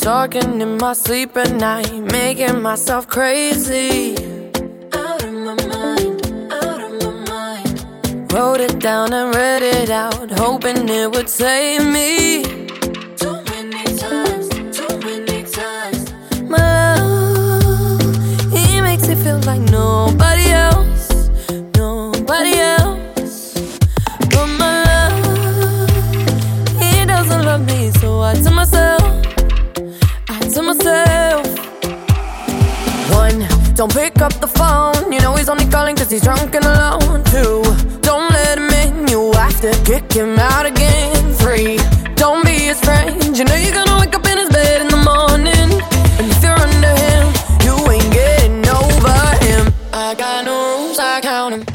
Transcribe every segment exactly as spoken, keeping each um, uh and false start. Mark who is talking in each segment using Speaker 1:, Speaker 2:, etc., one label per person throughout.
Speaker 1: talking in my sleep at night, making myself crazy. Out of my mind, out of my mind. Wrote it down and read it out, hoping it would save me. Too many times, too many times. My love, he makes me feel like nobody else, nobody else. But my love, he doesn't love me, so I tell myself, to myself. One, don't pick up the phone, you know he's only calling cause he's drunk and alone. Two, don't let him in, you have to kick him out again. Three, don't be his friend, you know you're gonna wake up in his bed in the morning. And if you're under him, you ain't getting over him. I got no rules, I count him.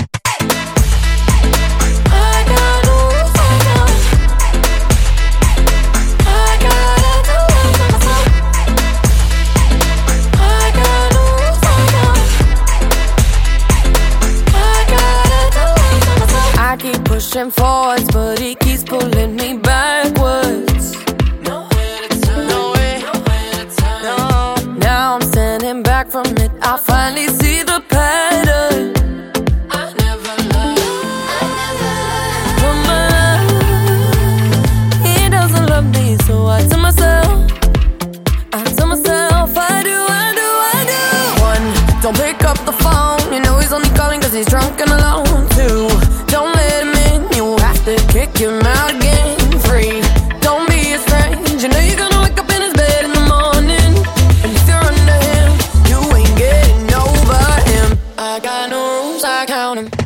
Speaker 1: Pushing forwards, but he keeps pulling me backwards. Nowhere to turn, nowhere, nowhere to turn. No. Now I'm standing back from it, I finally see the pattern. I never loved, I never loved. But my love, he doesn't love me, so I tell myself, I tell myself, I do, I do, I do. One, don't pick up the phone, you know he's only calling cause he's drunk and alone. Two, don't let him in, you have to kick him out again. Three, don't be his friend, you know you're gonna wake up in his bed in the morning. And if you're under him, you ain't getting over him. I got no rules, I count him.